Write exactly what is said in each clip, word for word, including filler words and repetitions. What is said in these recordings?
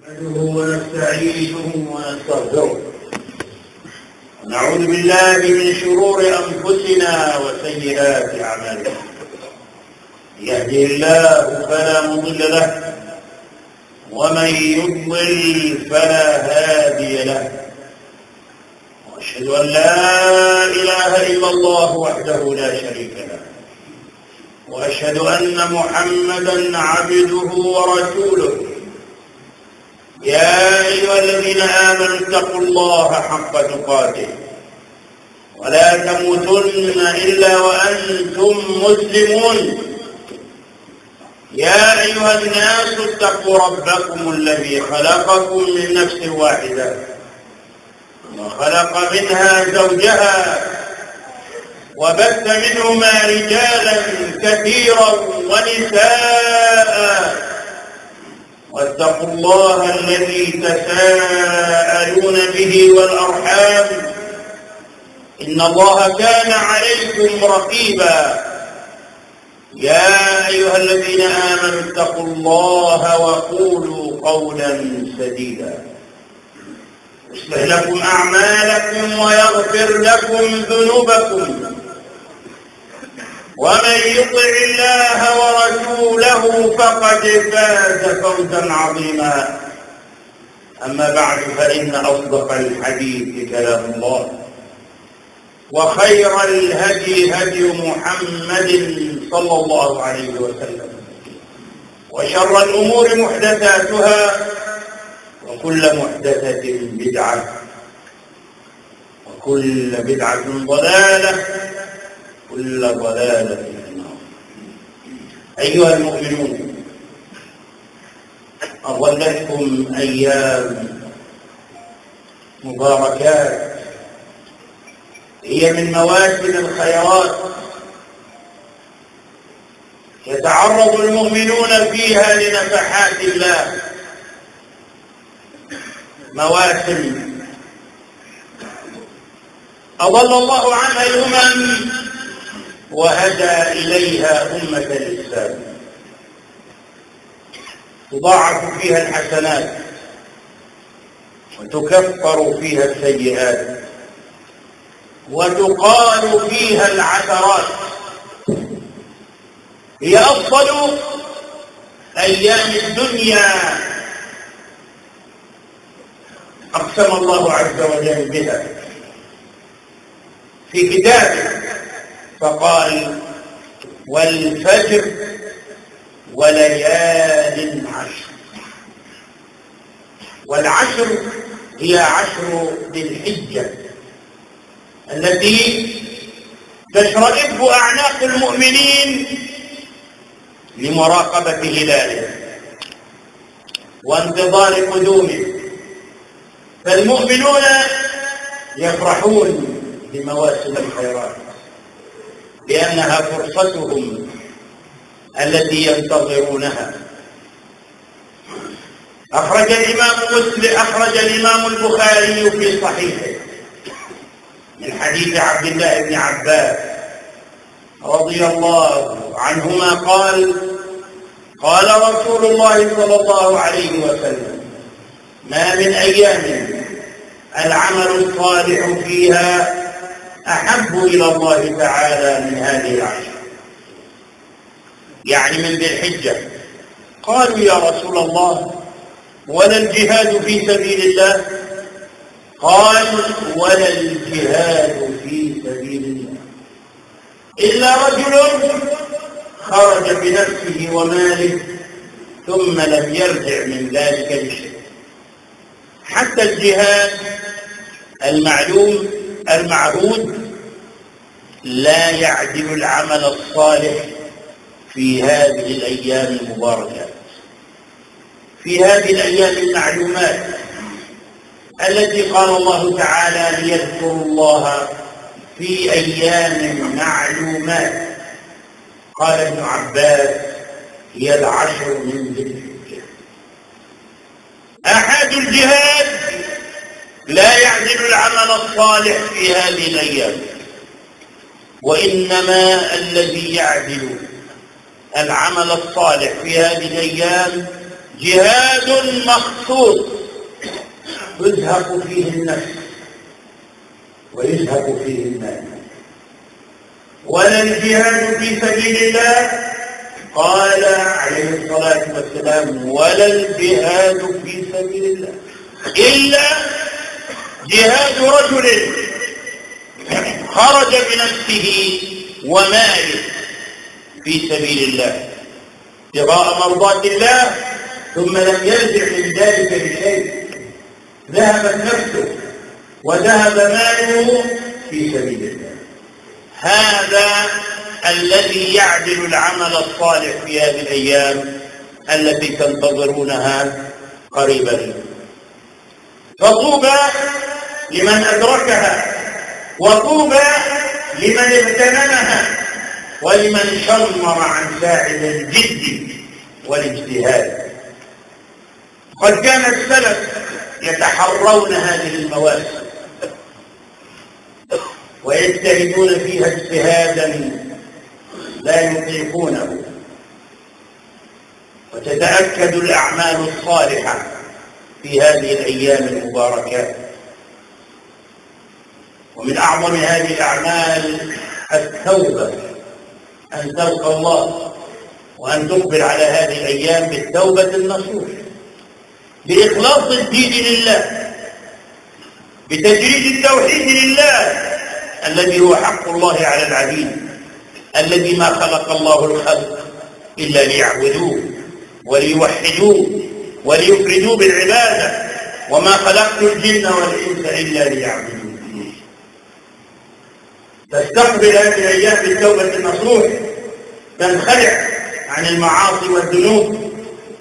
نحمده ونستعينه ونستغفره ونعوذ بالله من شرور أنفسنا وسيئات أعمالنا. يهده الله فلا مضل له ومن يضلل فلا هادي له، وأشهد أن لا إله إلا الله وحده لا شريك له، وأشهد أن محمدًا عبده ورسوله. يا أيها الذين آمنوا اتقوا الله حق تقاته ولا تموتن إلا وأنتم مسلمون. يا أيها الناس اتقوا ربكم الذي خلقكم من نفس واحدة وخلق منها زوجها وبث منهما رجالا كثيرا ونساء، واتقوا الله الذي تساءلون به والأرحام إن الله كان عليكم رقيبا. يا أيها الذين آمنوا اتقوا الله وقولوا قولا سديدا يصلح لكم أعمالكم ويغفر لكم ذنوبكم، ومن يطع الله ورسوله فقد فاز فوزا عظيما. أما بعد، فإن أصدق الحديث كلام الله، وخير الهدي هدي محمد صلى الله عليه وسلم، وشر الأمور محدثاتها، وكل محدثة بدعة، وكل بدعة ضلالة، كل ضلالة في النار. أيها المؤمنون، أظلتكم أيام مباركات هي من مواسم الخيرات يتعرض المؤمنون فيها لنفحات الله، مواسم أضل الله عنها الأمم وهدى إليها أمة الإسلام. تضاعف فيها الحسنات وتكفر فيها السيئات وتقال فيها العثرات. هي أفضل أيام الدنيا، أقسم الله عز وجل بها في كتابه فقال: والفجر وليال عشر. والعشر هي عشر ذي الحجة التي تشرئب أعناق المؤمنين لمراقبة هلاله وانتظار قدومه. فالمؤمنون يفرحون بمواسم الخيرات لأنها فرصتهم التي ينتظرونها. أخرج الإمام مسلم أخرج الإمام البخاري في صحيحه من حديث عبد الله بن عباس رضي الله عنهما قال: قال رسول الله صلى الله عليه وسلم: ما من أيام العمل الصالح فيها أحب إلى الله تعالى من هذه العشر، يعني من ذي الحجة. قالوا: يا رسول الله، ولا الجهاد في سبيل الله؟ قال: ولا الجهاد في سبيل الله إلا رجل خرج بنفسه وماله ثم لم يرجع من ذلك بشيء. حتى الجهاد المعلوم المعهود لا يعدل العمل الصالح في هذه الأيام المباركات، في هذه الأيام المعلومات التي قال الله تعالى: ليذكروا الله في أيام معلومات. قال ابن عباس: هي العشر من ذي الحجة. أحد الجهاد لا يعدل العمل الصالح في هذه الأيام، وإنما الذي يعدل العمل الصالح في هذه الأيام جهاد مخصوص يزهق فيه النفس ويزهق فيه المال، ولا الجهاد في سبيل الله قال عليه الصلاة والسلام ولا الجهاد في سبيل الله إلا جهاد رجل خرج بنفسه وماله في سبيل الله ابتغاء مرضات الله ثم لم يرجع من ذلك بشيء، ذهبت نفسه وذهب ماله في سبيل الله. هذا الذي يعدل العمل الصالح في هذه الأيام التي تنتظرونها قريبا. فطوبى لمن أدركها، وطوبى لمن اغتنمها، ولمن شمر عن ساعد الجد والاجتهاد. قد كان السلف يتحرون هذه المواسم ويجتهدون فيها اجتهادا لا يطيقونه، وتتأكد الأعمال الصالحة في هذه الأيام المباركات. ومن أعظم هذه الأعمال التوبة، أن تلقى الله وأن تقبل على هذه الأيام بالتوبة النصوح، بإخلاص الدين لله، بتجريد التوحيد لله الذي هو حق الله على العبيد، الذي ما خلق الله الخلق إلا ليعبدوه وليوحدوه وليفردوه بالعبادة، وما خلقت الجن والإنس إلا ليعبدوه. تستقبل هذه الأيام بالتوبة النصوح، تنخلع عن المعاصي والذنوب،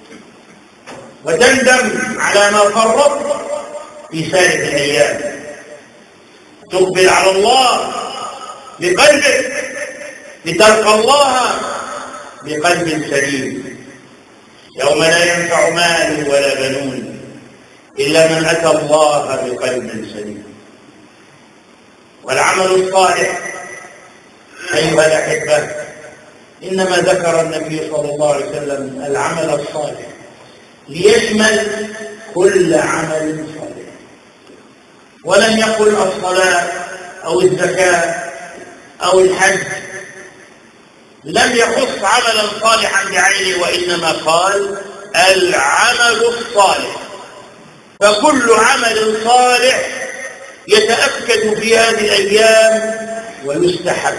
وتندم على ما فرطت في سالف الأيام، تقبل على الله بقلبك لتلقى الله بقلب سليم، يوم لا ينفع مال ولا بنون إلا من أتى الله بقلب سليم. والعمل الصالح أيها الأحبة إنما ذكر النبي صلى الله عليه وسلم العمل الصالح ليشمل كل عمل صالح، ولم يقل الصلاة أو الزكاة أو الحج، لم يخص عملا صالحا بعينه، وإنما قال العمل الصالح. فكل عمل صالح يتأكد في هذه الأيام ويستحب.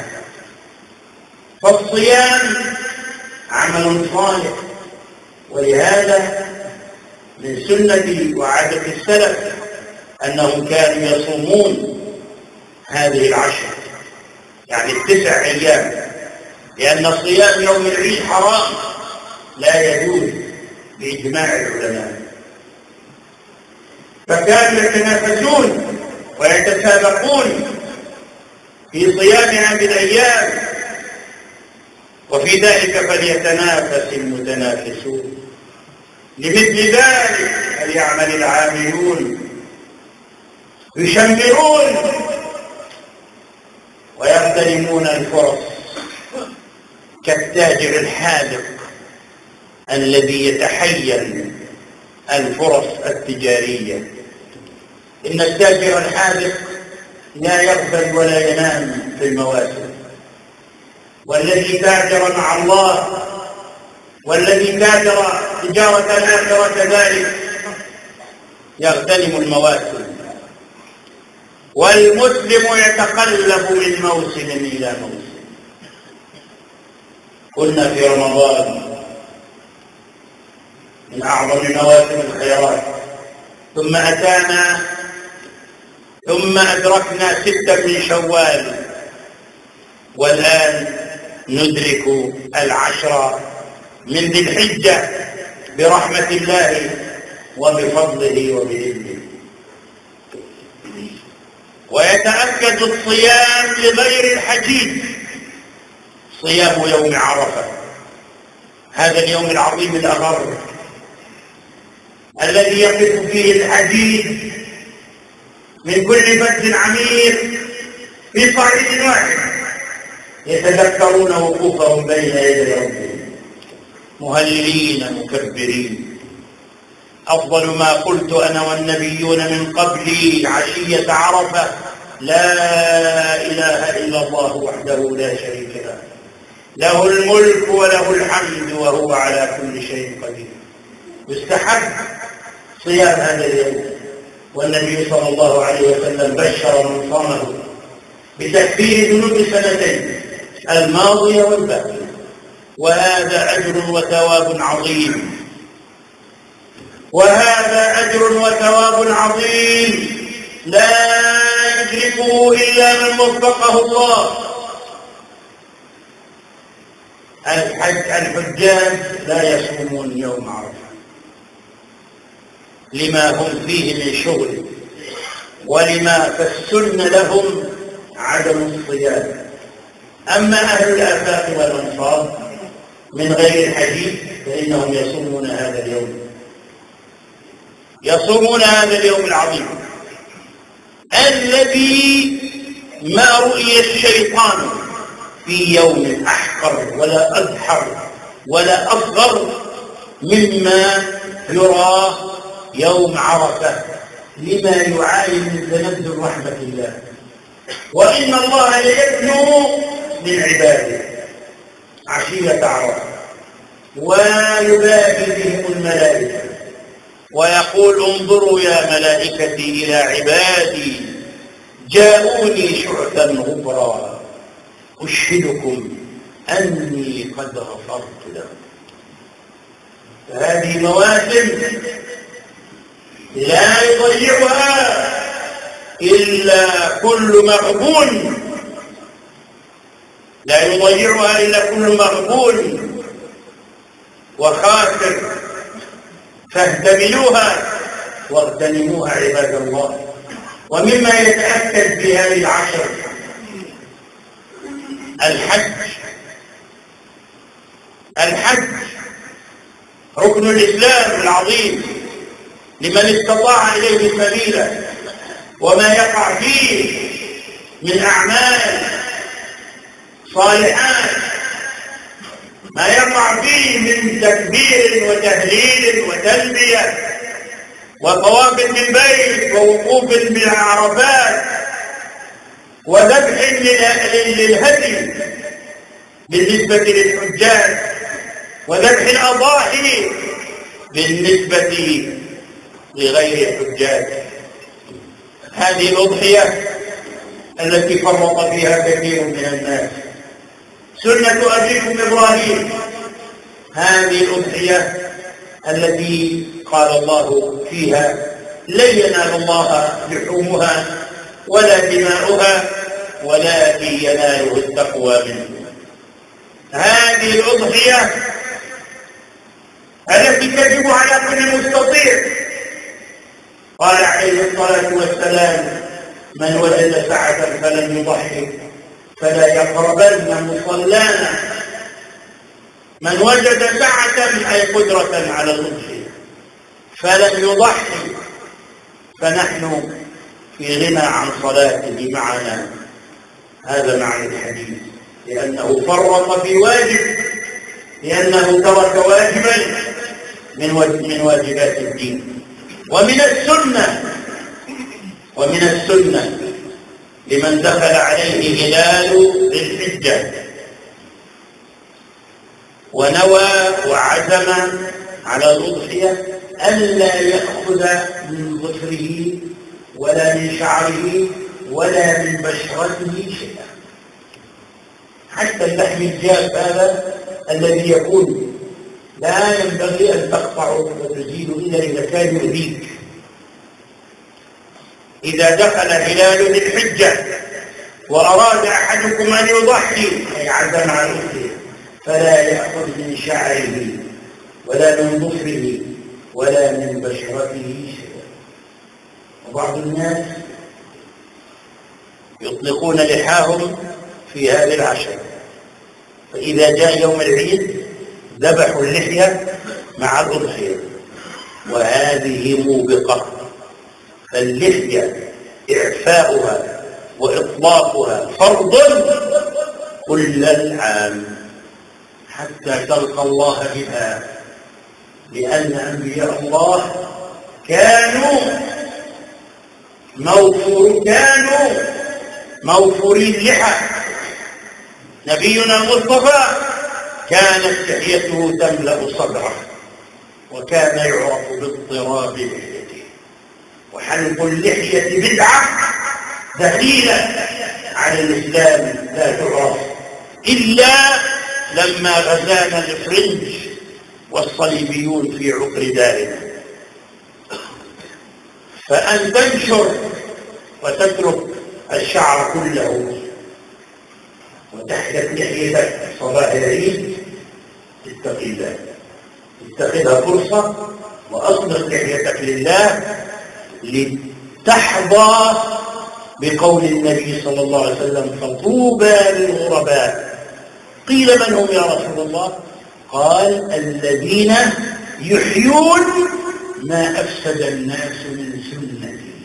فالصيام عمل صالح، ولهذا من سنة وعادة السلف أنهم كانوا يصومون هذه العشر، يعني التسع أيام، لأن صيام يوم العيد حرام لا يجوز بإجماع العلماء. فكانوا يتنافسون ويتسابقون في صيام هذه الأيام، وفي ذلك فليتنافس المتنافسون. لمثل ذلك فليعمل العاملون، يشمرون ويغتنمون الفرص كالتاجر الحاذق الذي يتحين الفرص التجارية. إن التاجر الحاذق لا يغفل ولا ينام في المواسم، والذي تاجر مع الله والذي تاجر تجارة الآخرة كذلك يغتنم المواسم. والمسلم يتقلب من موسم إلى موسم. كنا في رمضان من أعظم مواسم الخيرات، ثم أتانا ثم أدركنا ستة من شوال، والآن ندرك العشر من ذي الحجة برحمة الله وبفضله وبإذنه. ويتأكد الصيام لغير الحجيج، صيام يوم عرفة، هذا اليوم العظيم الأغر الذي يقف فيه الحجيج من كل فج عميق في صعيد واحد يتذكرون وقوفهم بين يدي ربهم مهللين مكبرين أفضل ما قلت أنا والنبيون من قبلي عشية عرفة لا إله إلا الله وحده لا شريك له، له الملك وله الحمد وهو على كل شيء قدير. يستحب صيام هذا اليوم، والنبي صلى الله عليه وسلم بشر من صامه بتكفير ذنوب سنتين الماضية والباقية، وهذا أجر وثواب عظيم، وهذا أجر وثواب عظيم لا يدركه إلا من وفقه الله. الحج الحجاج لا يصومون يوم عرفة لما هم فيه من شغل، ولما فالسن لهم عدم الصيام. أما أهل الآفاق والأنصار من غير الحديث فإنهم يصومون هذا اليوم، يصومون هذا اليوم العظيم الذي ما رؤي الشيطان في يوم أحقر ولا أدحر ولا أصغر مما يرى يوم عرفة، لما يعاين من تنزل رحمة الله. وإن الله ليدنو من عباده عشية عرفة ويباهي بهم الملائكة ويقول انظروا يا ملائكتي إلى عبادي جاءوني شعثا غبرا أشهدكم أني قد غفرت لهم. هذه مواسم لا يضيعها إلا كل مغبون، لا يضيعها إلا كل مغبون وخاسر، فاهتملوها واغتنموها عباد الله. ومما يتأكد في هذه العشر الحج. الحج ركن الإسلام العظيم لمن استطاع إليه سبيلا، وما يقع فيه من أعمال صالحات، ما يقع فيه من تكبير وتهليل وتلبية وطواف بالبيت ووقوف بالعرفات وذبح للهدي بالنسبة للحجاج وذبح الأضاحي بالنسبة لغير الحجاج. هذه الأضحية التي فرط فيها كثير من الناس سنة أبيكم إبراهيم، هذه الأضحية التي قال الله فيها لن ينال الله لحومها ولا دماؤها ولكن يناله التقوى منه. هذه الأضحية التي تجب على كل مستطيع. قال عليه الصلاة والسلام من وجد سعة فلم يضحي فلا يقربن مصلانا. من وجد سعة أي قدرة على الأضحية فلم يضحي فنحن في غنى عن صلاته معنا. هذا معنى الحديث، لأنه فرط في واجب، لأنه ترك واجبا من من واجبات الدين. ومن السنة ومن السنة لمن دخل عليه هلال ذي الحجة ونوى وعزم على الأضحية ألا يأخذ من ظفره ولا من شعره ولا من بشرته شيئا، حتى اللحم الجاف هذا الذي يكون لا ينبغي أن تقطعه وتزيد إلا إذا كان يؤذيك. إذا دخل هلال ذي الحجة وأراد أحدكم أن يضحي أي عزم على الأضحية فلا يأخذ من شعره ولا من ظفره ولا من بشرته شيئا. وبعض الناس يطلقون لحاهم في هذه العشر، فإذا جاء يوم العيد ذبحوا اللحية مع الأضحية، وهذه موبقة. فاللحية إعفاؤها وإطلاقها فرض كل العام حتى تلقى الله بها، لأن أنبياء الله كانوا موفور كانوا موفوري اللحى. نبينا المصطفى كانت لحيته تملأ صدره، وكان يعرف باضطراب لحيته. وحلق اللحية بدعة دليلة على الإسلام لا تعرف إلا لما غزانا الفرنج والصليبيون في عقر دارنا. فأن تنشر وتترك الشعر كله وتحلق لحيتك صباح العيد، اتق الله، اتخذها فرصة وأصلح لحيتك لله لتحظى بقول النبي صلى الله عليه وسلم: فطوبى للغرباء. قيل: من هم يا رسول الله؟ قال: الذين يحيون ما أفسد الناس من سنتي.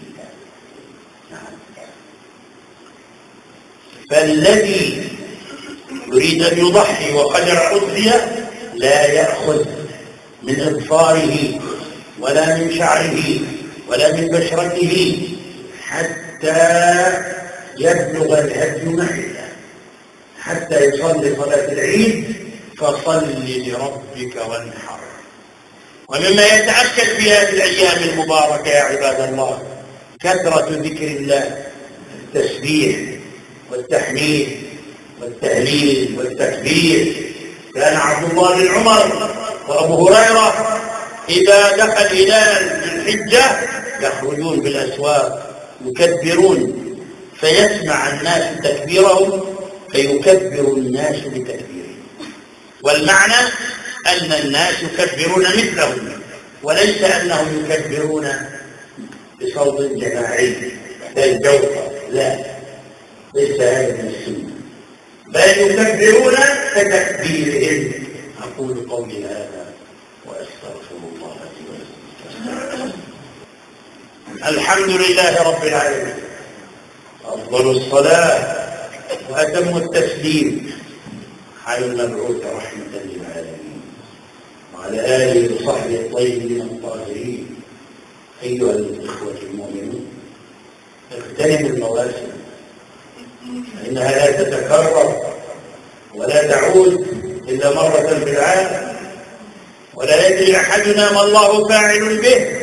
فالذي يريد أن يضحي وقدر أضحية لا يأخذ من إظفاره ولا من شعره ولا من بشرته حتى يبلغ الهدي محله، حتى يصلي صلاة العيد فصل لربك وانحر. ومما يتأكد في هذه الأيام المباركة يا عباد الله كثرة ذكر الله، التسبيح والتحميد والتهليل والتكبير. كان عبد الله بن عمر وأبو هريرة إذا دخل هلال الحجة يخرجون بالأسواق يكبرون، فيسمع الناس تكبيرهم فيكبر الناس بتكبيرهم. والمعنى أن الناس يكبرون مثلهم، وليس أنهم يكبرون بصوت جماعي كالجوفة، لا، ليس هذا من السنة، بل يكبرون كتكبيرهم. أقول قولي هذا وأستغفر الله لي ولكم. الحمد لله رب العالمين، أفضل الصلاة وأتم التسليم على المبعوث رحمة للعالمين وعلى آله وصحبه الطيبين الطاهرين. أيها الإخوة المؤمنون، اغتنموا المواسم، فإنها لا تتكرر ولا تعود إلا مرة في العام، ولا يدري أحدنا ما الله فاعل به.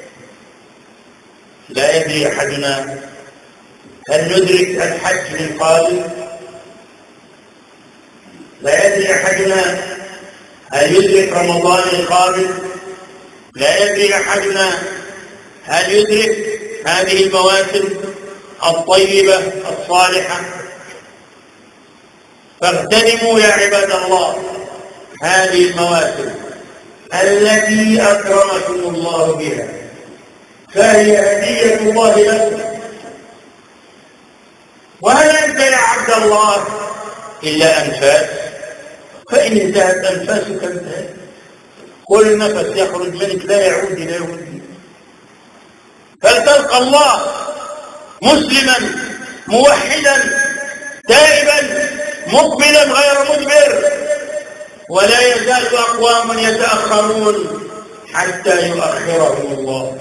لا يدري أحدنا هل ندرك الحج القادم، لا يدري أحدنا هل يدرك رمضان القادم، لا يدري أحدنا هل يدرك هذه المواسم الطيبة الصالحة. فاغتنموا يا عباد الله هذه المواسم التي أكرمكم الله بها، فهي هدية الله لكم. وهل أنت يا عبد الله إلا أنفاس؟ فإن انتهت أنفاسك انتهت، كل نفس يخرج منك لا يعود إلى يوم الدين. فلتلقى الله مسلما موحدا تائبا مقبلا غير مدبر، ولا يزال أقوام يتأخرون حتى يؤخرهم الله.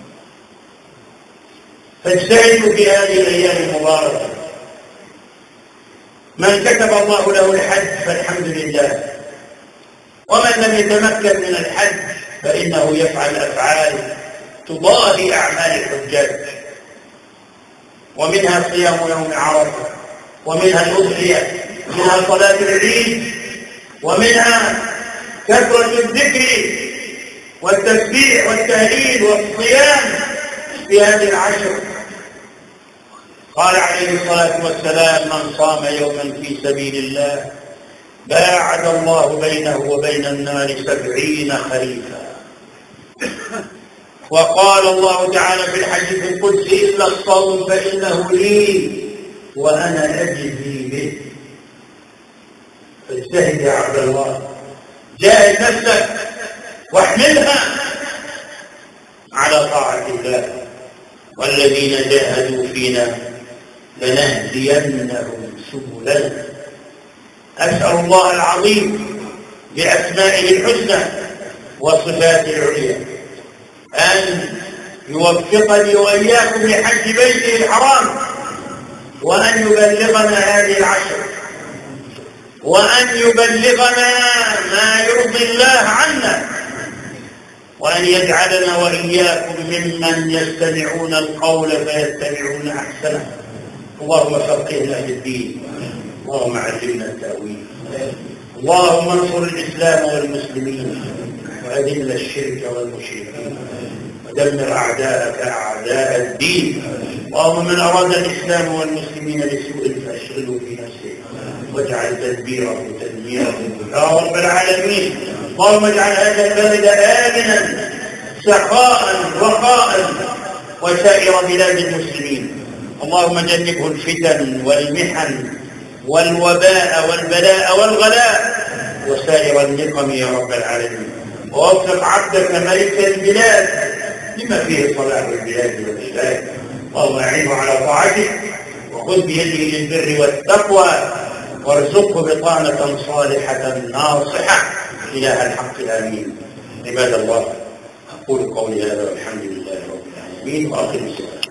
فاجتهدوا في هذه الأيام المباركة. من كتب الله له الحج فالحمد لله، ومن لم يتمكن من الحج فإنه يفعل أفعال تضاهي أعمال الحجاج، ومنها صيام يوم عرفة، ومنها الأضحية، ومنها صلاة العيد، ومنها كثرة الذكر والتسبيح والتهليل والصيام في هذه العشر. قال عليه الصلاة والسلام: من صام يوما في سبيل الله باعد الله بينه وبين النار سبعين خريفا. وقال الله تعالى في الحديث القدسي: إلا الصوم فإنه لي وأنا أجزي به. فاجتهد يا عبد الله، جاهد نفسك واحملها على طاعة الله. والذين جاهدوا فينا لنهدينهم سبلنا. أسأل الله العظيم بأسمائه الحسنى وصفاته العليا أن يوفقني وإياكم لحج بيته الحرام، وأن يبلغنا هذه العشر، وأن يبلغنا ما يرضي الله عنا، وأن يجعلنا وإياكم ممن يستمعون القول فيتبعون أحسنه. اللهم فقهنا في الدين، اللهم علمنا التأويل، اللهم انصر الإسلام والمسلمين، وأذل الشرك والمشركين، ودمر أعداءك أعداء الدين. اللهم من أراد الإسلام والمسلمين بسوء فأشغله في نفسه، واجعل تدبيره تدميره يا رب العالمين. اللهم اجعل هذا البلد آمنا سخاء رخاء وسائر بلاد المسلمين. اللهم جنبه الفتن والمحن والوباء والبلاء والغلاء وسائر النقم يا رب العالمين. ووفق عبدك ملك البلاد لما فيه صلاح البلاد والعباد. اللهم اعنه على طاعتك، وخذ بيده للبر والتقوى، وارزقه بطانة صالحة ناصحة إله الحق آمين. عباد الله، أقول قولي هذا والحمد لله رب العالمين، وأقم الصلاة.